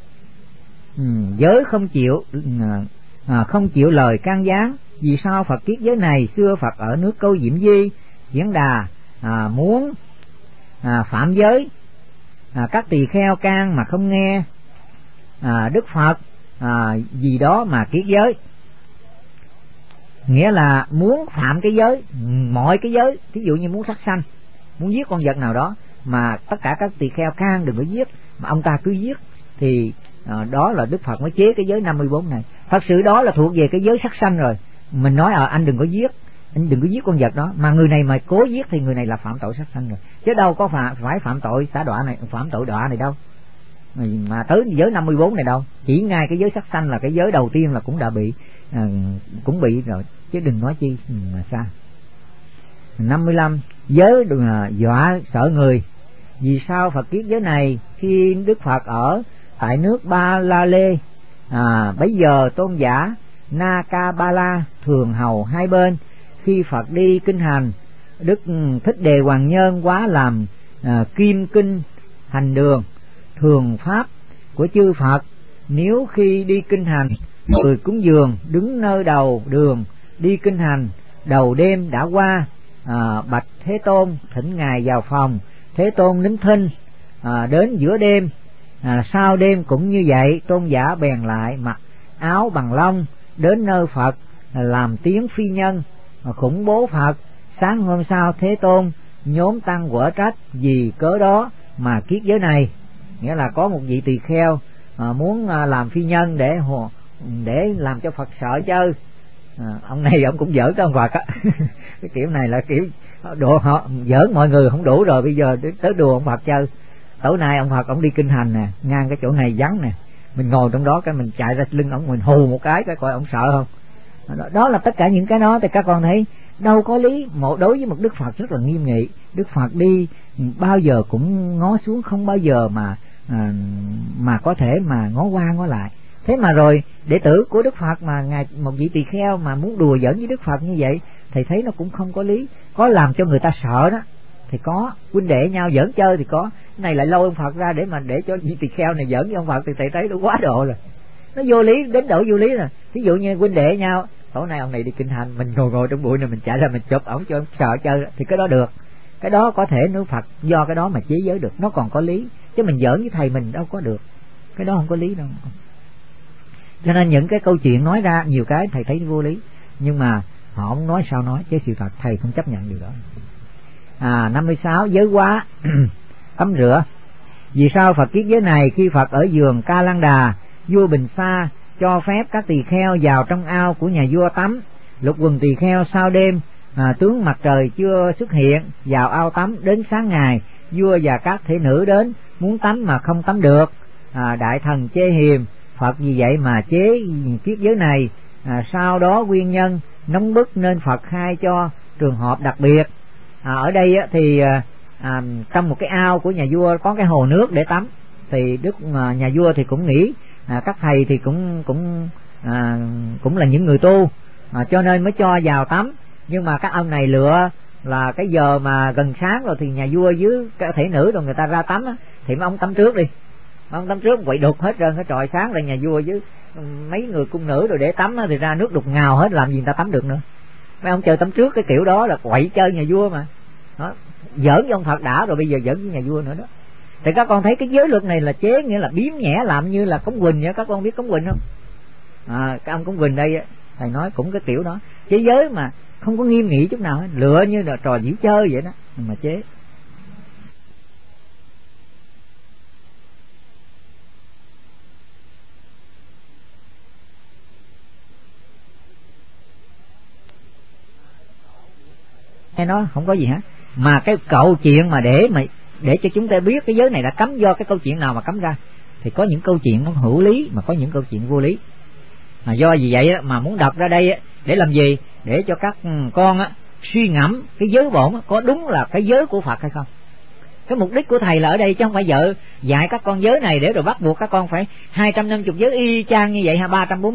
Giới không chịu lời can gián. Vì sao Phật kiết giới này? Xưa Phật ở nước Câu Diệm Di Diễn Đà muốn phạm giới, các tỳ kheo can mà không nghe Đức Phật gì đó mà kiết giới. Nghĩa là muốn phạm cái giới, mọi cái giới. Ví dụ như muốn sát sanh, muốn giết con vật nào đó, mà tất cả các tỳ kheo can đừng có giết, mà ông ta cứ giết, thì đó là Đức Phật mới chế cái giới 54 này. Thật sự đó là thuộc về cái giới sát sanh rồi. Mình nói anh đừng có giết, anh đừng có giết con vật đó, mà người này mà cố giết thì người này là phạm tội sát sanh rồi, chứ đâu có phải phạm tội xả đọa này, phạm tội đọa này đâu, mà tới giới 54 này đâu. Chỉ ngay cái giới sát sanh là cái giới đầu tiên là cũng đã bị cũng bị rồi, chứ đừng nói chi mà xa. 55. Giới dọa sợ người. Vì sao Phật kiết giới này? Khi Đức Phật ở tại nước Ba La Lê, bấy giờ tôn giả Nakabala thường hầu hai bên. Khi Phật đi kinh hành, Đức Thích Đề Hoàng Nhân quá làm kim kinh hành đường, thường pháp của chư Phật. Nếu khi đi kinh hành, người cúng dường đứng nơi đầu đường đi kinh hành, đầu đêm đã qua, bạch Thế Tôn thỉnh ngài vào phòng. Thế Tôn nín thinh. Đến giữa đêm, sau đêm cũng như vậy, tôn giả bèn lại mặc áo bằng lông đến nơi Phật, làm tiếng phi nhân khủng bố Phật. Sáng hôm sau Thế Tôn nhóm tăng quở trách vì cớ đó mà kiết giới này. Nghĩa là có một vị tỳ kheo muốn làm phi nhân để làm cho Phật sợ chơi. Ông này ông cũng giỡn cho ông Phật á. Cái kiểu này là kiểu đùa họ, giỡn mọi người không đủ rồi, bây giờ tới đùa ông Phật chơi. Tối nay ông Phật ông đi kinh hành nè, ngang cái chỗ này vắng nè, mình ngồi trong đó, cái mình chạy ra lưng ông, mình hù một cái coi ông sợ không. Đó là tất cả những cái đó thì các con thấy đâu có lý. Đối với một Đức Phật rất là nghiêm nghị. Đức Phật đi bao giờ cũng ngó xuống, không bao giờ mà có thể mà ngó qua ngó lại. Thế mà rồi đệ tử của Đức Phật mà một vị tỳ kheo mà muốn đùa giỡn với Đức Phật như vậy, thầy thấy nó cũng không có lý. Có làm cho người ta sợ đó thì có, huynh đệ nhau giỡn chơi thì có. Cái này lại lôi ông Phật ra để cho vị tỳ kheo này giỡn với ông Phật thì thầy thấy nó quá độ rồi, nó vô lý đến độ vô lý rồi. Ví dụ như huynh đệ nhau, tối nay ông này đi kinh hành, mình ngồi trong bụi này mình chạy ra mình chụp ổng cho ông sợ chơi thì cái đó được. Cái đó có thể Đức Phật do cái đó mà chế giới được, nó còn có lý. Chứ mình giỡn với thầy mình đâu có được, cái đó không có lý đâu. Cho nên những cái câu chuyện nói ra nhiều cái thầy thấy vô lý, nhưng mà họ không nói sao nói, chứ sự thật thầy không chấp nhận điều đó. 56. Giới quá tắm rửa. Vì sao Phật kiết giới này? Khi Phật ở giường Ca Lan Đà, vua Bình Sa cho phép các tỳ kheo vào trong ao của nhà vua tắm. Lục quần tỳ kheo sau đêm tướng mặt trời chưa xuất hiện vào ao tắm. Đến sáng ngày, vua và các thể nữ đến muốn tắm mà không tắm được. Đại thần chê hiềm Phật vì vậy mà chế kiết giới này. Sau đó nguyên nhân nóng bức nên Phật khai cho trường hợp đặc biệt. Ở đây thì trong một cái ao của nhà vua có cái hồ nước để tắm, thì nhà vua thì cũng nghĩ các thầy thì cũng là những người tu, cho nên mới cho vào tắm. Nhưng mà các ông này lựa là cái giờ mà gần sáng rồi thì nhà vua với các thể nữ rồi người ta ra tắm thì mấy ông tắm trước đi. Mấy ông tắm trước quậy đục hết trơn, cái tròi sáng là nhà vua với mấy người cung nữ rồi để tắm thì ra nước đục ngào hết, làm gì người ta tắm được nữa. Mấy ông chờ tắm trước, cái kiểu đó là quậy chơi nhà vua mà. Đó, giỡn với ông Phật đã rồi bây giờ giỡn với nhà vua nữa đó. Thì các con thấy cái giới luật này là chế, nghĩa là biếm nhẹ, làm như là Cống Quỳnh vậy. Các con biết Cống Quỳnh không? Cái ông Cống Quỳnh đây thầy nói cũng cái kiểu đó, chế giới mà không có nghiêm nghị chút nào hết, lựa như là trò giễu chơi vậy đó mà chế. Nghe nói không có gì hả? Mà cái câu chuyện mà để cho chúng ta biết cái giới này đã cấm do cái câu chuyện nào mà cấm ra, thì có những câu chuyện nó hữu lý mà có những câu chuyện vô lý. Do vì vậy mà muốn đọc ra đây để làm gì? Để cho các con suy ngẫm cái giới bổn có đúng là cái giới của Phật hay không. Cái mục đích của thầy là ở đây, chứ không phải dạy các con giới này để rồi bắt buộc các con phải 250 giới y chang như vậy, hay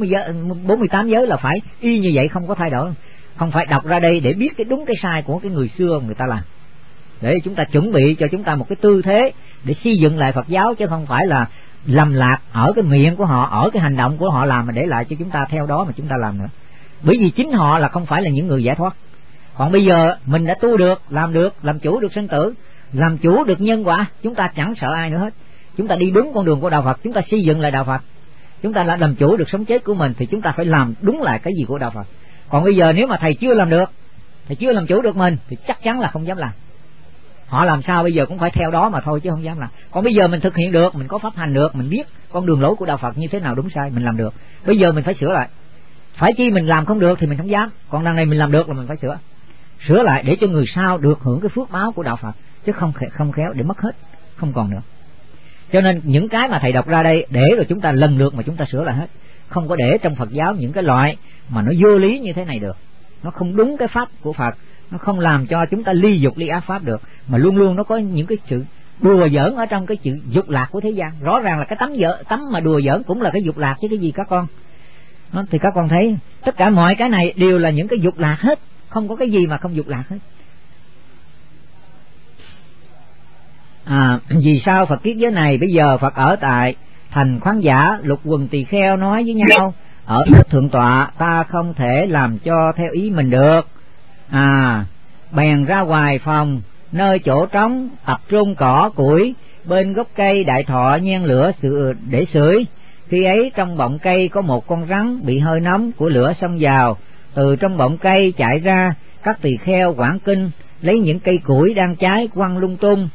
348 giới là phải y như vậy, không có thay đổi. Không phải đọc ra đây để biết cái đúng cái sai của cái người xưa người ta làm, để chúng ta chuẩn bị cho chúng ta một cái tư thế để xây dựng lại Phật giáo, chứ không phải là lầm lạc ở cái miệng của họ, ở cái hành động của họ làm mà để lại cho chúng ta theo đó mà chúng ta làm nữa. Bởi vì chính họ là không phải là những người giải thoát. Còn bây giờ mình đã tu được, làm chủ được sinh tử, làm chủ được nhân quả, chúng ta chẳng sợ ai nữa hết. Chúng ta đi đúng con đường của đạo Phật, chúng ta xây dựng lại đạo Phật, chúng ta đã làm chủ được sống chết của mình, thì chúng ta phải làm đúng lại cái gì của đạo Phật. Còn bây giờ nếu mà thầy chưa làm được, thầy chưa làm chủ được mình, thì chắc chắn là không dám làm. Họ làm sao bây giờ cũng phải theo đó mà thôi chứ không dám làm. Còn bây giờ mình thực hiện được, mình có pháp hành được, mình biết con đường lối của đạo Phật như thế nào đúng sai, mình làm được. Bây giờ mình phải sửa lại. Phải chi mình làm không được thì mình không dám, còn đằng này mình làm được là mình phải sửa lại để cho người sau được hưởng cái phước báo của đạo Phật, chứ không khéo để mất hết, không còn nữa. Cho nên những cái mà thầy đọc ra đây để rồi chúng ta lần lượt mà chúng ta sửa lại hết, không có để trong Phật giáo những cái loại mà nó vô lý như thế này được. Nó không đúng cái pháp của Phật, nó không làm cho chúng ta ly dục ly ác pháp được, mà luôn luôn nó có những cái sự đùa giỡn ở trong cái sự dục lạc của thế gian. Rõ ràng là cái tắm mà đùa giỡn cũng là cái dục lạc chứ cái gì các con. Thì các con thấy tất cả mọi cái này đều là những cái dục lạc hết, không có cái gì mà không dục lạc hết. Vì sao Phật kiết giới này? Bây giờ Phật ở tại thành Khoáng Giả, lục quần tỳ kheo nói với nhau: ở thượng tọa ta không thể làm cho theo ý mình được, bèn ra ngoài phòng nơi chỗ trống, tập trung cỏ củi bên gốc cây đại thọ, nhen lửa để sưởi. Khi ấy trong bọng cây có một con rắn bị hơi nóng của lửa xông vào, từ trong bọng cây chạy ra các tỳ kheo quảng kinh, lấy những cây củi đang cháy quăng lung tung,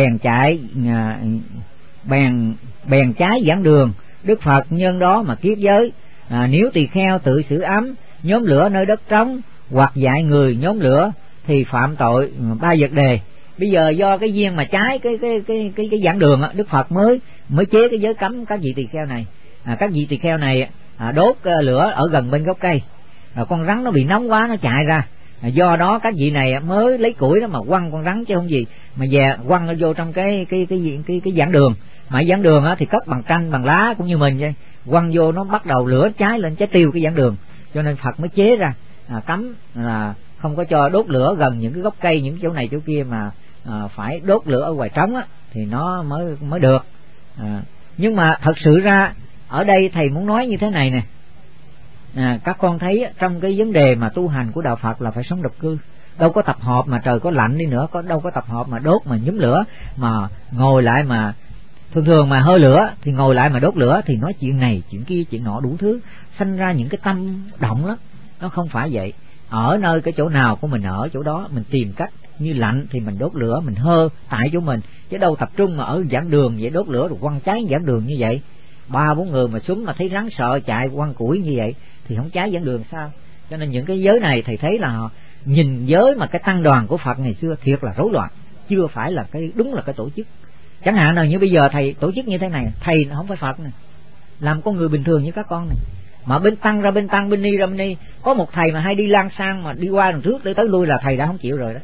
bèn cháy giảng đường. Đức Phật nhân đó mà kiết giới: nếu tỳ kheo tự xử ấm, nhóm lửa nơi đất trống, hoặc dạy người nhóm lửa thì phạm tội 3 vật đề. Bây giờ do cái duyên mà trái cái giảng đường, Đức Phật mới chế cái giới cấm các vị tỳ kheo này. Các vị tỳ kheo này đốt lửa ở gần bên gốc cây, con rắn nó bị nóng quá nó chạy ra, do đó các vị này mới lấy củi đó mà quăng con rắn chứ không gì mà về quăng nó vô trong cái giảng đường. Mà giảng đường thì cất bằng tranh bằng lá cũng như mình vậy, quăng vô nó bắt đầu lửa cháy lên, cháy tiêu cái giảng đường. Cho nên Phật mới chế ra cấm là không có cho đốt lửa gần những cái gốc cây, những chỗ này chỗ kia, mà phải đốt lửa ở ngoài trống thì nó mới được. Nhưng mà thật sự ra ở đây thầy muốn nói như thế này nè, các con thấy trong cái vấn đề mà tu hành của đạo Phật là phải sống độc cư. Đâu có tập hợp mà trời có lạnh đi nữa, đâu có tập hợp mà đốt mà nhúm lửa, mà ngồi lại mà thường mà hơi lửa thì ngồi lại mà đốt lửa thì nói chuyện này chuyện kia chuyện nọ đủ thứ, sanh ra những cái tâm động lắm. Nó không phải vậy. Ở nơi cái chỗ nào của mình ở chỗ đó mình tìm cách, như lạnh thì mình đốt lửa mình hơ tại chỗ mình, chứ đâu tập trung mà ở giảng đường vậy đốt lửa rồi quăng cháy giảng đường như vậy. 3-4 người mà xuống mà thấy rắn sợ chạy quăng củi như vậy thì không cháy giảng đường sao? Cho nên những cái giới này thầy thấy là nhìn giới mà cái tăng đoàn của Phật ngày xưa thiệt là rối loạn, chưa phải là cái đúng là cái tổ chức. Chẳng hạn nào như bây giờ thầy tổ chức như thế này, thầy không phải Phật này, làm con người bình thường như các con này, mà bên tăng ra bên tăng, bên ni ra bên ni. Có một thầy mà hay đi lang sang mà đi qua đằng trước để tới lui là thầy đã không chịu rồi đó.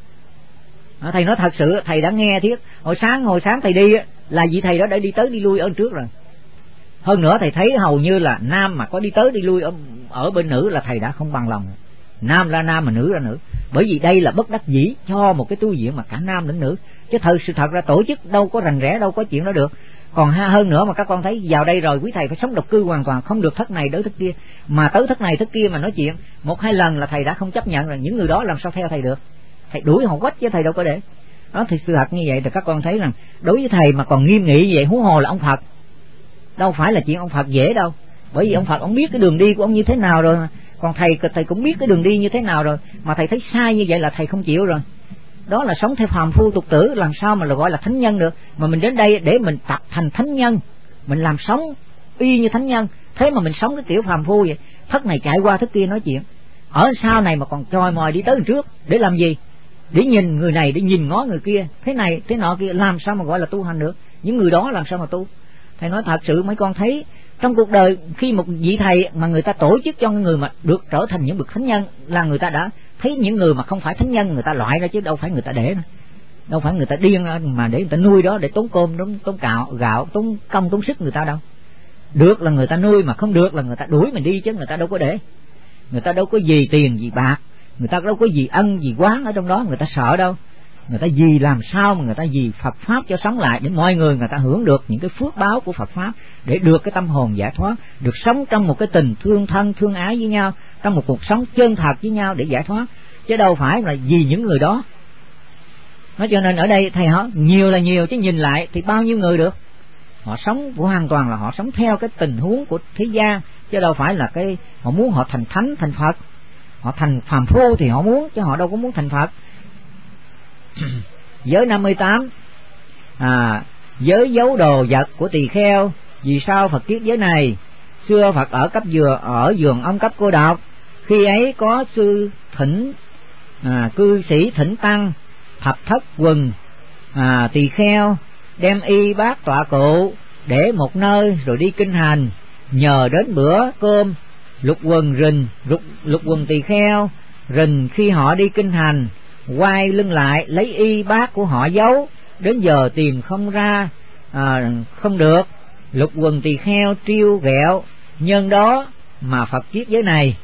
Thầy nói thật sự thầy đã nghe thiết hồi sáng thầy đi là vị thầy đó đã đi tới đi lui ở trước rồi. Hơn nữa thầy thấy hầu như là nam mà có đi tới đi lui ở bên nữ là thầy đã không bằng lòng. Nam ra nam mà nữ ra nữ, bởi vì đây là bất đắc dĩ cho một cái tu viện mà cả nam lẫn nữ, chứ sự thật ra tổ chức đâu có rành rẽ, đâu có chuyện đó được. Còn hơn nữa mà các con thấy vào đây rồi quý thầy phải sống độc cư hoàn toàn, không được thất này đỡ thất kia, mà tới thất này thất kia mà nói chuyện 1-2 lần là thầy đã không chấp nhận rồi. Những người đó làm sao theo thầy được? Thầy đuổi họ quách chứ thầy đâu có để. Đó thì sự thật như vậy thì các con thấy rằng đối với thầy mà còn nghiêm nghị như vậy, huống hồ là ông Phật. Đâu phải là chuyện ông Phật dễ đâu, bởi vì ông Phật ông biết cái đường đi của ông như thế nào rồi, còn thầy cũng biết cái đường đi như thế nào rồi, mà thầy thấy sai như vậy là thầy không chịu rồi. Đó là sống theo phàm phu tục tử, làm sao mà gọi là thánh nhân được? Mà mình đến đây để mình tập thành thánh nhân, mình làm sống y như thánh nhân, thế mà mình sống cái kiểu phàm phu vậy. Thất này chạy qua thất kia nói chuyện, ở sau này mà còn tròi mòi đi tới trước để làm gì? Để nhìn người này, để nhìn ngó người kia, thế này thế nọ kia, làm sao mà gọi là tu hành được? Những người đó làm sao mà tu? Thầy nói thật sự mấy con thấy trong cuộc đời, khi một vị thầy mà người ta tổ chức cho người mà được trở thành những bậc thánh nhân, là người ta đã thấy những người mà không phải thánh nhân người ta loại ra, chứ đâu phải người ta để nữa. Đâu phải người ta điên ra mà để người ta nuôi đó, để tốn cơm, tốn gạo, tốn công tốn sức người ta đâu. Được là người ta nuôi, mà không được là người ta đuổi mình đi, chứ người ta đâu có để. Người ta đâu có gì tiền gì bạc, người ta đâu có gì ân gì quán ở trong đó, người ta sợ đâu. Người ta vì làm sao mà người ta vì Phật Pháp cho sống lại, để mọi người ta hưởng được những cái phước báo của Phật Pháp, để được cái tâm hồn giải thoát, được sống trong một cái tình thương thân thương ái với nhau, trong một cuộc sống chân thật với nhau để giải thoát, chứ đâu phải là vì những người đó. Nói cho nên ở đây thầy hỏi nhiều là nhiều, chứ nhìn lại thì bao nhiêu người được. Họ sống hoàn toàn là họ sống theo cái tình huống của thế gian, chứ đâu phải là cái họ muốn họ thành thánh thành Phật. Họ thành phàm phu thì họ muốn, chứ họ đâu có muốn thành Phật. Giới 58 giới giấu đồ vật của tỳ kheo. Vì sao Phật kiết giới này? Xưa Phật ở vườn ông Cấp Cô Độc, khi ấy có sư thỉnh cư sĩ thỉnh tăng thập thất quần tỳ kheo đem y bát tọa cụ để một nơi rồi đi kinh hành. Nhờ đến bữa cơm, lục quần tỳ kheo rình khi họ đi kinh hành, quay lưng lại lấy y bát của họ giấu, đến giờ tìm không ra, không được. Lục quần tỳ kheo trêu ghẹo, nhân đó mà Phật kiết giới này.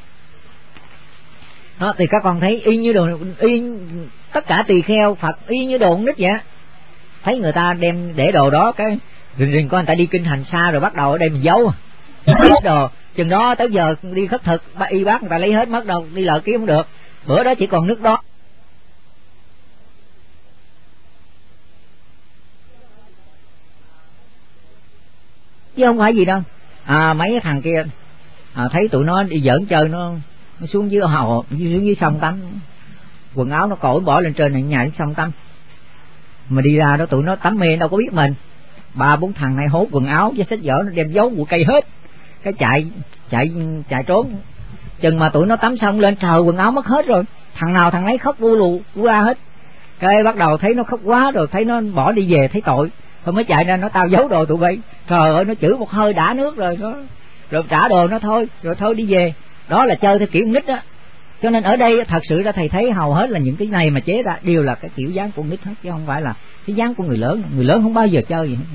Đó thì các con thấy y như đồ, y tất cả tỳ kheo Phật y như đồ nít vậy. thấy người ta đem để đồ đó, cái rình coi người ta đi kinh hành xa rồi bắt đầu ở đây mình giấu đồ, chừng đó tới giờ đi khất thực y bác người ta lấy hết mất đâu, đi lợ kiếm không được. Bữa đó chỉ còn nước đó, chứ không phải gì đâu. Mấy cái thằng kia thấy tụi nó đi giỡn chơi, nó xuống dưới hồ, xuống dưới sông tắm, quần áo nó cởi bỏ lên trên này, nhảy sông tắm. Mà đi ra đó tụi nó tắm mê đâu có biết mình. 3-4 thằng này hốt quần áo với sách vở nó đem giấu bụi cây hết, cái chạy trốn. Chừng mà tụi nó tắm xong lên trời quần áo mất hết rồi, thằng nào thằng ấy khóc bu ra hết. Cái bắt đầu thấy nó khóc quá rồi, thấy nó bỏ đi về thấy tội, thôi mới chạy ra nó tao giấu đồ tụi bay. Trời ơi, nó chửi một hơi đã nước rồi trả đồ nó thôi, rồi thôi đi về. Đó là chơi theo kiểu nít á. Cho nên ở đây thật sự ra thầy thấy hầu hết là những cái này mà chế ra đều là cái kiểu dáng của nít hết, chứ không phải là cái dáng của người lớn. Người lớn không bao giờ chơi gì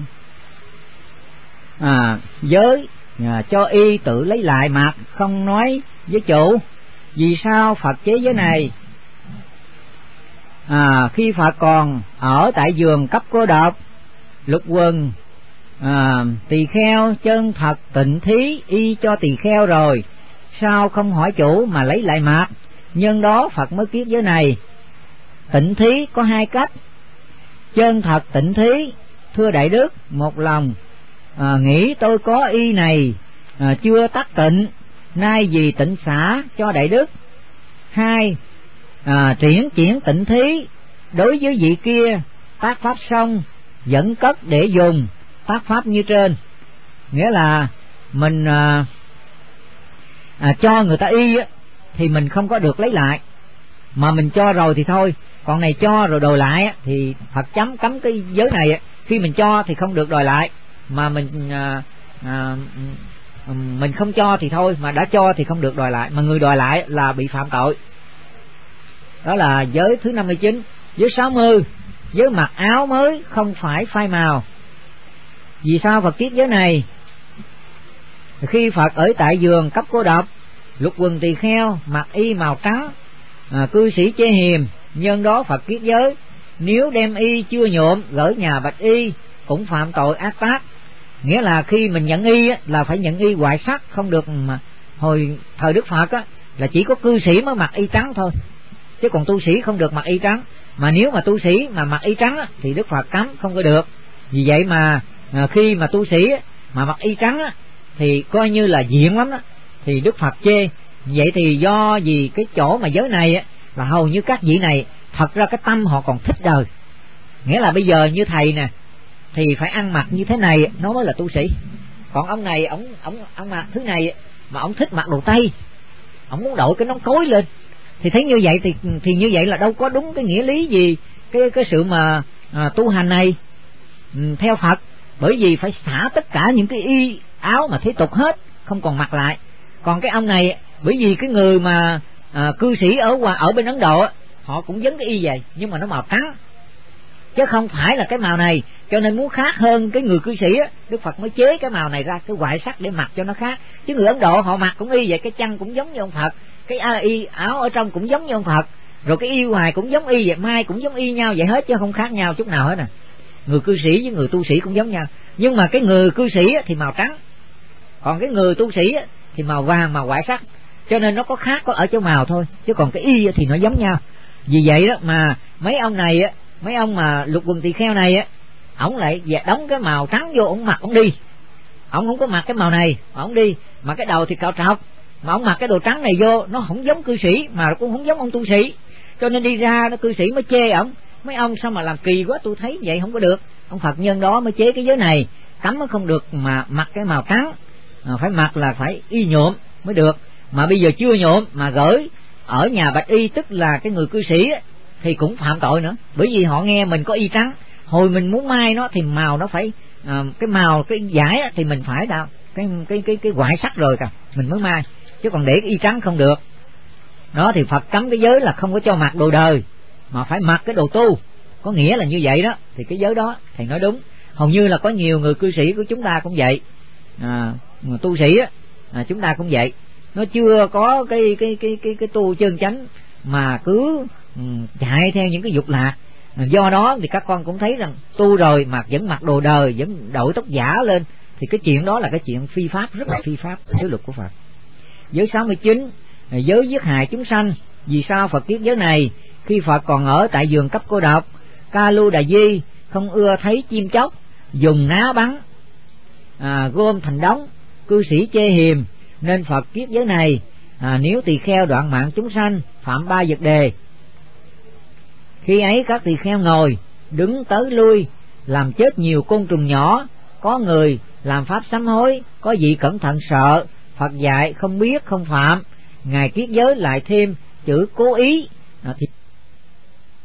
hết. Giới cho y tự lấy lại mặc, không nói với chủ. Vì sao Phật chế giới này? Khi Phật còn ở tại giường cấp cô độc, lục quần tỳ kheo chân thật tịnh thí y cho tỳ kheo rồi, sao không hỏi chủ mà lấy lại mặc? Nhân đó Phật mới kiết giới này. Tịnh thí có 2 cách. Chân thật tịnh thí, thưa đại đức, một lòng nghĩ tôi có y này chưa tắc tịnh, nay vì tịnh xả cho đại đức. 2. Triển tịnh thí, đối với vị kia tác pháp xong vẫn cất để dùng, tác pháp như trên. Nghĩa là mình cho người ta y á, thì mình không có được lấy lại, mà mình cho rồi thì thôi. Còn này cho rồi đòi lại á, thì Phật cấm cái giới này á. Khi mình cho thì không được đòi lại, mà mình không cho thì thôi, mà đã cho thì không được đòi lại, mà người đòi lại là bị phạm tội. Đó là giới thứ 59. Giới 60, giới mặc áo mới không phải phai màu. Vì sao Phật kiết giới này? Khi Phật ở tại giường cấp cô độc, lục quần tỳ kheo mặc y màu trắng, cư sĩ chê hiềm, nhân đó Phật kiết giới. Nếu đem y chưa nhuộm gửi nhà bạch y cũng phạm tội ác tác. Nghĩa là khi mình nhận y á, là phải nhận y ngoại sắc, không được. Mà hồi thời Đức Phật á, là chỉ có cư sĩ mới mặc y trắng thôi, chứ còn tu sĩ không được mặc y trắng. Mà nếu mà tu sĩ mà mặc y trắng á, thì Đức Phật cấm không có được. Vì vậy mà khi mà tu sĩ á, mà mặc y trắng á, thì coi như là diện lắm đó, thì Đức Phật chê. Vậy thì do vì cái chỗ mà giới này á, là hầu như các vị này thật ra cái tâm họ còn thích đời. Nghĩa là bây giờ như thầy nè, thì phải ăn mặc như thế này nó mới là tu sĩ. Còn ông này ông mặc thứ này mà ông thích mặc đồ Tây, ông muốn đội cái nón cối lên, thì thấy như vậy thì như vậy là đâu có đúng cái nghĩa lý gì cái sự mà tu hành này theo Phật. Bởi vì phải xả tất cả những cái y áo mà thế tục hết, không còn mặc lại. Còn cái ông này, bởi vì cái người mà cư sĩ ở bên Ấn Độ, họ cũng vấn cái y vậy, nhưng mà nó màu trắng chứ không phải là cái màu này. Cho nên muốn khác hơn cái người cư sĩ á, Đức Phật mới chế cái màu này ra, cái ngoại sắc để mặc cho nó khác. Chứ người Ấn Độ họ mặc cũng y vậy, cái chăn cũng giống như ông Phật, cái y áo ở trong cũng giống như ông Phật, rồi cái y ngoài cũng giống y vậy, mai cũng giống y nhau vậy hết, chứ không khác nhau chút nào hết nè. Người cư sĩ với người tu sĩ cũng giống nhau, nhưng mà cái người cư sĩ thì màu trắng, còn cái người tu sĩ thì màu vàng, màu ngoại sắc. Cho nên nó có khác có ở chỗ màu thôi, chứ còn cái y thì nó giống nhau. Vì vậy đó mà mấy ông này á, mấy ông mà lục quần tỳ kheo này á, ổng lại đóng cái màu trắng vô, ổng mặc ổng đi. Ổng không có mặc cái màu này mà ổng đi, mà cái đầu thì cạo trọc, mà ổng mặc cái đồ trắng này vô, nó không giống cư sĩ mà cũng không giống ông tu sĩ. Cho nên đi ra nó cư sĩ mới chê ổng, mấy ông sao mà làm kỳ quá, tôi thấy vậy không có được. Ông Phật nhân đó mới chế cái giới này, cấm nó không được mà mặc cái màu trắng, phải mặc là phải y nhuộm mới được. Mà bây giờ chưa nhuộm mà gửi ở nhà bạch y, tức là cái người cư sĩ thì cũng phạm tội nữa. Bởi vì họ nghe mình có y trắng, hồi mình muốn mai nó thì màu nó phải cái màu cái vải thì mình phải đạo cái ngoại sắc rồi cả mình mới mai, chứ còn để cái y trắng không được. Đó thì Phật cấm cái giới là không có cho mặc đồ đời, mà phải mặc cái đồ tu, có nghĩa là như vậy đó. Thì cái giới đó thầy nói đúng. Hầu như là có nhiều người cư sĩ của chúng ta cũng vậy, người tu sĩ chúng ta cũng vậy. Nó chưa có cái tu chân chánh mà cứ chạy theo những cái dục lạc, Do đó thì các con cũng thấy rằng tu rồi mà vẫn mặc đồ đời, vẫn đội tóc giả lên, thì cái chuyện đó là cái chuyện phi pháp, rất là phi pháp giới luật của Phật. Giới 69, giới giết hại chúng sanh. Vì sao Phật kiết giới này? Khi Phật còn ở tại vườn cấp cô độc, Ca Lu Đà Di không ưa thấy chim chóc, dùng ná bắn, gom thành đống, cư sĩ chê hiềm, nên Phật kiết giới này. Nếu tỳ kheo đoạn mạng chúng sanh, phạm 3 vật đề. Khi ấy các tỳ kheo ngồi, đứng tới lui, làm chết nhiều côn trùng nhỏ. Có người làm pháp sám hối, có vị cẩn thận sợ. Phật dạy không biết không phạm. Ngài kiết giới lại thêm chữ cố ý. Thì